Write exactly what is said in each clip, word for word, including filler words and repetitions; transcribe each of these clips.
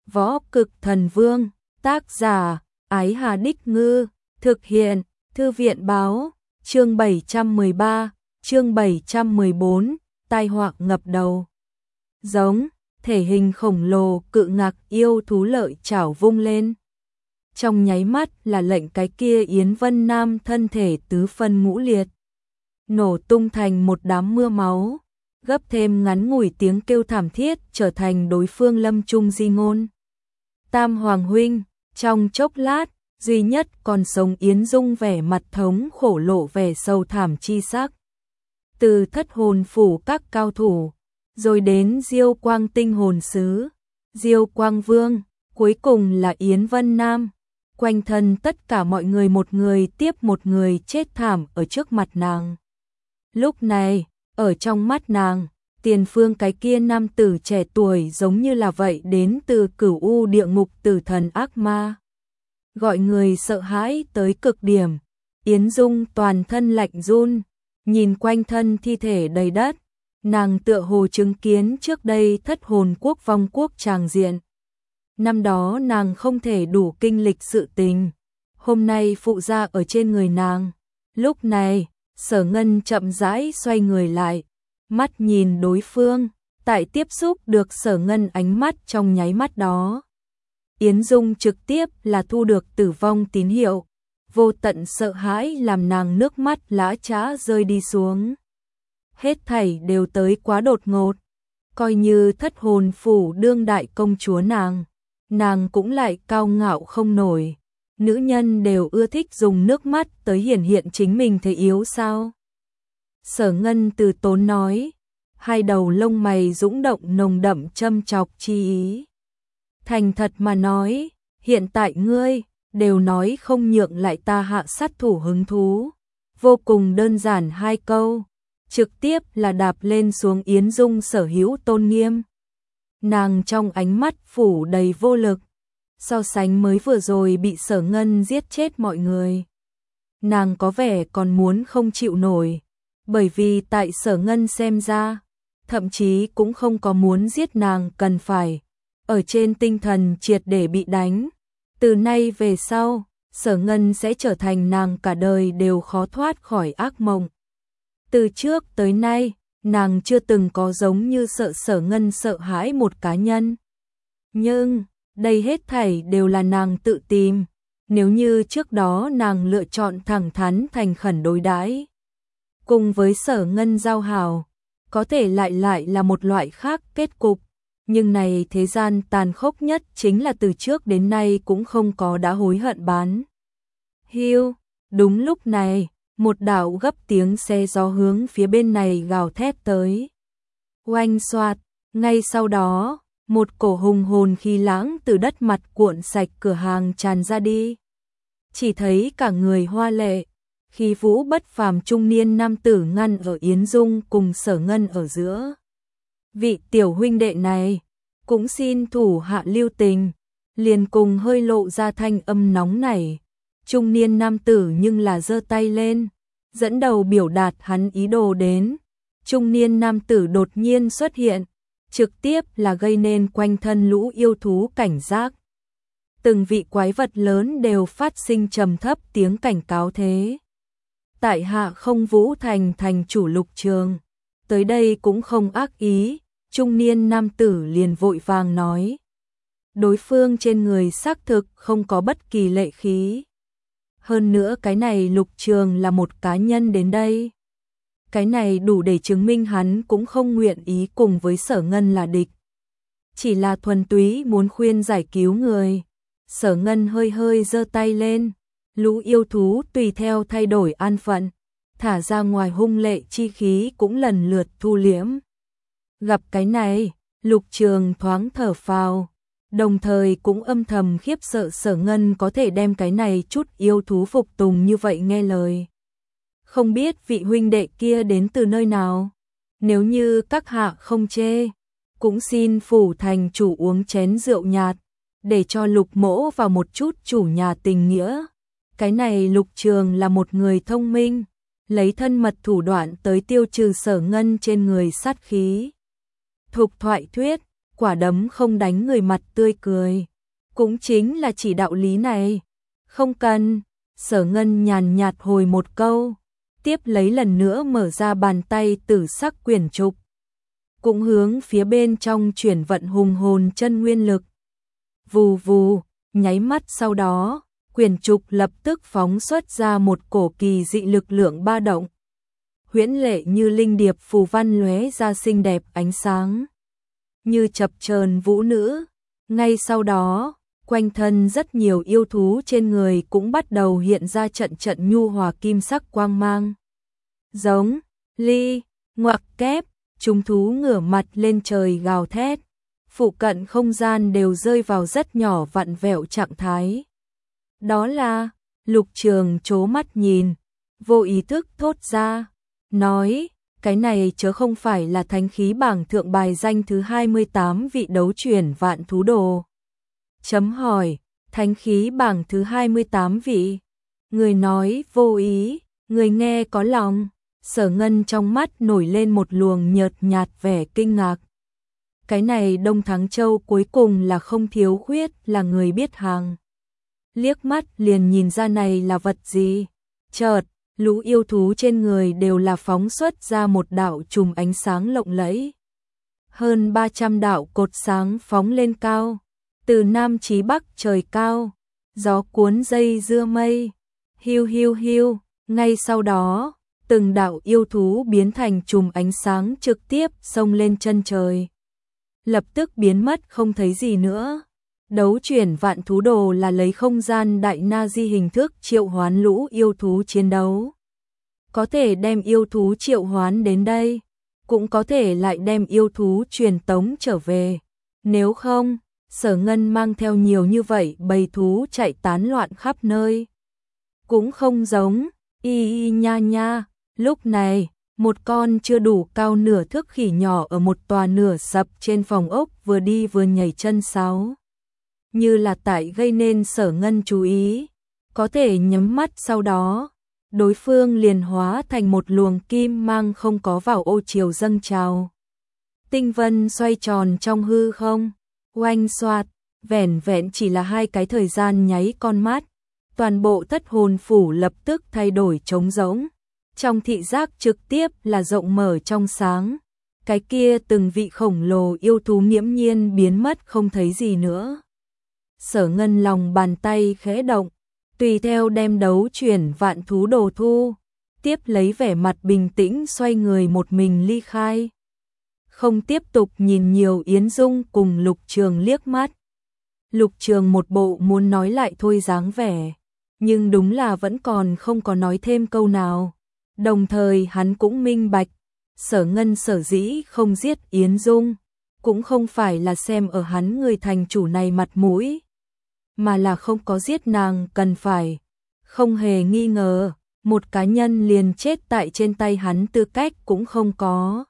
Võ Cực Thần Vương, tác giả, Ái Hà Đích Ngư, thực hiện, Thư viện Báo, chương bảy trăm mười ba, chương bảy trăm mười bốn, tai họa ngập đầu. Giống, thể hình khổng lồ cự ngạc yêu thú lợi chảo vung lên. Trong nháy mắt là lệnh cái kia Yến Vân Nam thân thể tứ phân ngũ liệt, nổ tung thành một đám mưa máu, gấp thêm ngắn ngủi tiếng kêu thảm thiết trở thành đối phương lâm chung di ngôn. Tam Hoàng huynh, trong chốc lát, duy nhất còn sống Yến Dung vẻ mặt thống khổ lộ vẻ sâu thảm chi sắc. Từ thất hồn phủ các cao thủ, rồi đến Diêu Quang tinh hồn sứ, Diêu Quang Vương, cuối cùng là Yến Vân Nam. Quanh thân tất cả mọi người một người tiếp một người chết thảm ở trước mặt nàng. Lúc này, ở trong mắt nàng, tiền phương cái kia nam tử trẻ tuổi giống như là vậy đến từ Cửu U địa ngục tử thần ác ma. Gọi người sợ hãi tới cực điểm. Yến Dung toàn thân lạnh run, nhìn quanh thân thi thể đầy đất, nàng tựa hồ chứng kiến trước đây thất hồn quốc vong quốc tràng diện. Năm đó nàng không thể đủ kinh lịch sự tình, hôm nay phụ ra ở trên người nàng. Lúc này, Sở Ngân chậm rãi xoay người lại, mắt nhìn đối phương, tại tiếp xúc được Sở Ngân ánh mắt trong nháy mắt đó. Yến Dung trực tiếp là thu được tử vong tín hiệu, vô tận sợ hãi làm nàng nước mắt lã chã rơi đi xuống. Hết thảy đều tới quá đột ngột, coi như thất hồn phủ đương đại công chúa nàng, nàng cũng lại cao ngạo không nổi. Nữ nhân đều ưa thích dùng nước mắt tới hiển hiện chính mình thế yếu sao? Sở Ngân từ tốn nói, hai đầu lông mày dũng động nồng đậm châm chọc chi ý. Thành thật mà nói, hiện tại ngươi đều nói không nhượng lại ta hạ sát thủ hứng thú. Vô cùng đơn giản hai câu, trực tiếp là đạp lên xuống Yến Dung sở hữu tôn nghiêm. Nàng trong ánh mắt phủ đầy vô lực, so sánh mới vừa rồi bị Sở Ngân giết chết mọi người. Nàng có vẻ còn muốn không chịu nổi, bởi vì tại Sở Ngân xem ra, thậm chí cũng không có muốn giết nàng cần phải. Ở trên tinh thần triệt để bị đánh, từ nay về sau, Sở Ngân sẽ trở thành nàng cả đời đều khó thoát khỏi ác mộng. Từ trước tới nay, nàng chưa từng có giống như sợ Sở Ngân sợ hãi một cá nhân. Nhưng, đây hết thảy đều là nàng tự tìm, nếu như trước đó nàng lựa chọn thẳng thắn thành khẩn đối đãi cùng với Sở Ngân giao hảo, có thể lại lại là một loại khác kết cục. Nhưng này thế gian tàn khốc nhất chính là từ trước đến nay cũng không có đã hối hận bán. Hiu, đúng lúc này, một đạo gấp tiếng xe gió hướng phía bên này gào thét tới. Oanh xoạt, ngay sau đó, một cổ hùng hồn khí lãng từ đất mặt cuộn sạch cửa hàng tràn ra đi. Chỉ thấy cả người hoa lệ, khí vũ bất phàm trung niên nam tử ngăn ở Yến Dung cùng Sở Ngân ở giữa. Vị tiểu huynh đệ này, cũng xin thủ hạ lưu tình, liền cùng hơi lộ ra thanh âm nóng này. Trung niên nam tử nhưng là giơ tay lên, dẫn đầu biểu đạt hắn ý đồ đến. Trung niên nam tử đột nhiên xuất hiện, trực tiếp là gây nên quanh thân lũ yêu thú cảnh giác. Từng vị quái vật lớn đều phát sinh trầm thấp tiếng cảnh cáo thế. Tại hạ không Vũ Thành thành chủ Lục Trường, tới đây cũng không ác ý. Trung niên nam tử liền vội vàng nói. Đối phương trên người xác thực không có bất kỳ lệ khí. Hơn nữa cái này Lục Trường là một cá nhân đến đây. Cái này đủ để chứng minh hắn cũng không nguyện ý cùng với Sở Ngân là địch. Chỉ là thuần túy muốn khuyên giải cứu người. Sở Ngân hơi hơi giơ tay lên. Lũ yêu thú tùy theo thay đổi an phận, thả ra ngoài hung lệ chi khí cũng lần lượt thu liễm. Gặp cái này, Lục Trường thoáng thở phào, đồng thời cũng âm thầm khiếp sợ Sở Ngân có thể đem cái này chút yêu thú phục tùng như vậy nghe lời. Không biết vị huynh đệ kia đến từ nơi nào, nếu như các hạ không chê, cũng xin phủ thành chủ uống chén rượu nhạt, để cho Lục mỗ vào một chút chủ nhà tình nghĩa. Cái này Lục Trường là một người thông minh, lấy thân mật thủ đoạn tới tiêu trừ Sở Ngân trên người sát khí. Thục thoại thuyết, quả đấm không đánh người mặt tươi cười. Cũng chính là chỉ đạo lý này. Không cần, Sở Ngân nhàn nhạt hồi một câu, tiếp lấy lần nữa mở ra bàn tay tử sắc quyển trục. Cũng hướng phía bên trong chuyển vận hùng hồn chân nguyên lực. Vù vù, nháy mắt sau đó, quyển trục lập tức phóng xuất ra một cổ kỳ dị lực lượng ba động. Huyễn lệ như linh điệp phù văn lóe ra xinh đẹp ánh sáng. Như chập chờn vũ nữ. Ngay sau đó, quanh thân rất nhiều yêu thú trên người cũng bắt đầu hiện ra trận trận nhu hòa kim sắc quang mang. Giống, ly, ngoặc kép, chúng thú ngửa mặt lên trời gào thét. Phụ cận không gian đều rơi vào rất nhỏ vặn vẹo trạng thái. Đó là, Lục Trường trố mắt nhìn, vô ý thức thốt ra, nói, cái này chớ không phải là thánh khí bảng thượng bài danh thứ hai mươi tám vị đấu chuyển vạn thú đồ. Chấm hỏi, thánh khí bảng thứ hai mươi tám vị. Người nói vô ý, người nghe có lòng. Sở Ngân trong mắt nổi lên một luồng nhợt nhạt vẻ kinh ngạc. Cái này Đông Thắng Châu cuối cùng là không thiếu khuyết là người biết hàng. Liếc mắt liền nhìn ra này là vật gì. Chợt, lũ yêu thú trên người đều là phóng xuất ra một đạo chùm ánh sáng lộng lẫy. Hơn ba trăm đạo cột sáng phóng lên cao. Từ Nam chí Bắc trời cao, gió cuốn dây dưa mây. Hiu hiu hiu, ngay sau đó, từng đạo yêu thú biến thành chùm ánh sáng trực tiếp xông lên chân trời. Lập tức biến mất không thấy gì nữa. Đấu chuyển vạn thú đồ là lấy không gian đại na di hình thức triệu hoán lũ yêu thú chiến đấu. Có thể đem yêu thú triệu hoán đến đây, cũng có thể lại đem yêu thú truyền tống trở về. Nếu không, Sở Ngân mang theo nhiều như vậy bầy thú chạy tán loạn khắp nơi. Cũng không giống, y y nha nha, lúc này, một con chưa đủ cao nửa thước khỉ nhỏ ở một tòa nửa sập trên phòng ốc vừa đi vừa nhảy chân sáo. Như là tại gây nên Sở Ngân chú ý, có thể nhắm mắt sau đó, đối phương liền hóa thành một luồng kim mang không có vào ô chiều dâng trào. Tinh vân xoay tròn trong hư không, oanh xoạt, vẻn vẹn chỉ là hai cái thời gian nháy con mắt, toàn bộ thất hồn phủ lập tức thay đổi trống rỗng. Trong thị giác trực tiếp là rộng mở trong sáng, cái kia từng vị khổng lồ yêu thú nghiễm nhiên biến mất không thấy gì nữa. Sở Ngân lòng bàn tay khẽ động, tùy theo đem đấu chuyển vạn thú đồ thu, tiếp lấy vẻ mặt bình tĩnh xoay người một mình ly khai. Không tiếp tục nhìn nhiều Yến Dung cùng Lục Trường liếc mắt. Lục Trường một bộ muốn nói lại thôi dáng vẻ, nhưng đúng là vẫn còn không có nói thêm câu nào. Đồng thời hắn cũng minh bạch, Sở Ngân sở dĩ không giết Yến Dung, cũng không phải là xem ở hắn người thành chủ này mặt mũi, mà là không có giết nàng cần phải. Không hề nghi ngờ, một cá nhân liền chết tại trên tay hắn tư cách cũng không có.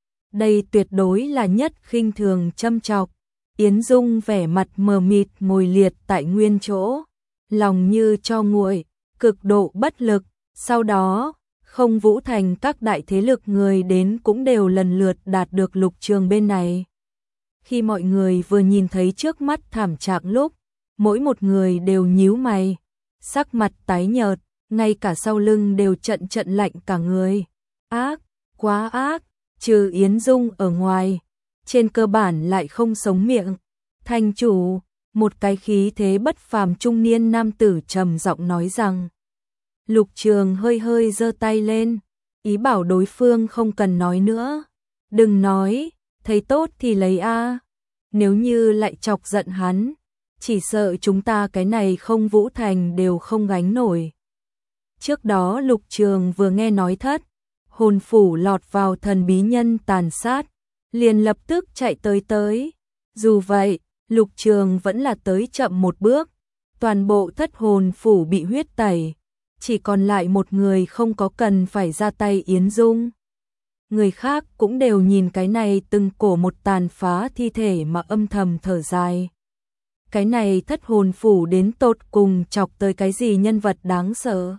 Đây tuyệt đối là nhất khinh thường châm chọc. Yến Dung vẻ mặt mờ mịt ngồi liệt tại nguyên chỗ, lòng như tro nguội, cực độ bất lực. Sau đó, Không Vũ Thành các đại thế lực người đến cũng đều lần lượt đạt được Lục Trường bên này. Khi mọi người vừa nhìn thấy trước mắt thảm trạng lúc, mỗi một người đều nhíu mày, sắc mặt tái nhợt, ngay cả sau lưng đều trận trận lạnh cả người. Ác, quá ác, trừ Yến Dung ở ngoài, trên cơ bản lại không sống miệng. Thành chủ, một cái khí thế bất phàm trung niên nam tử trầm giọng nói rằng. Lục Trường hơi hơi giơ tay lên, ý bảo đối phương không cần nói nữa. Đừng nói, thấy tốt thì lấy a. Nếu như lại chọc giận hắn, chỉ sợ chúng ta cái này Không Vũ Thành đều không gánh nổi. Trước đó Lục Trường vừa nghe nói thất hồn phủ lọt vào thần bí nhân tàn sát, liền lập tức chạy tới tới. Dù vậy, Lục Trường vẫn là tới chậm một bước, toàn bộ thất hồn phủ bị huyết tẩy, chỉ còn lại một người không có cần phải ra tay Yến Dung. Người khác cũng đều nhìn cái này từng cổ một tàn phá thi thể mà âm thầm thở dài. Cái này thất hồn phủ đến tột cùng chọc tới cái gì nhân vật đáng sợ.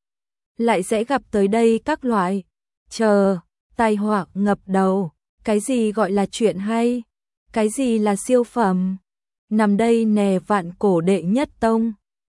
Lại sẽ gặp tới đây các loại, chờ, tai họa ngập đầu, cái gì gọi là chuyện hay. Cái gì là siêu phẩm? Nằm đây nè vạn cổ đệ nhất tông.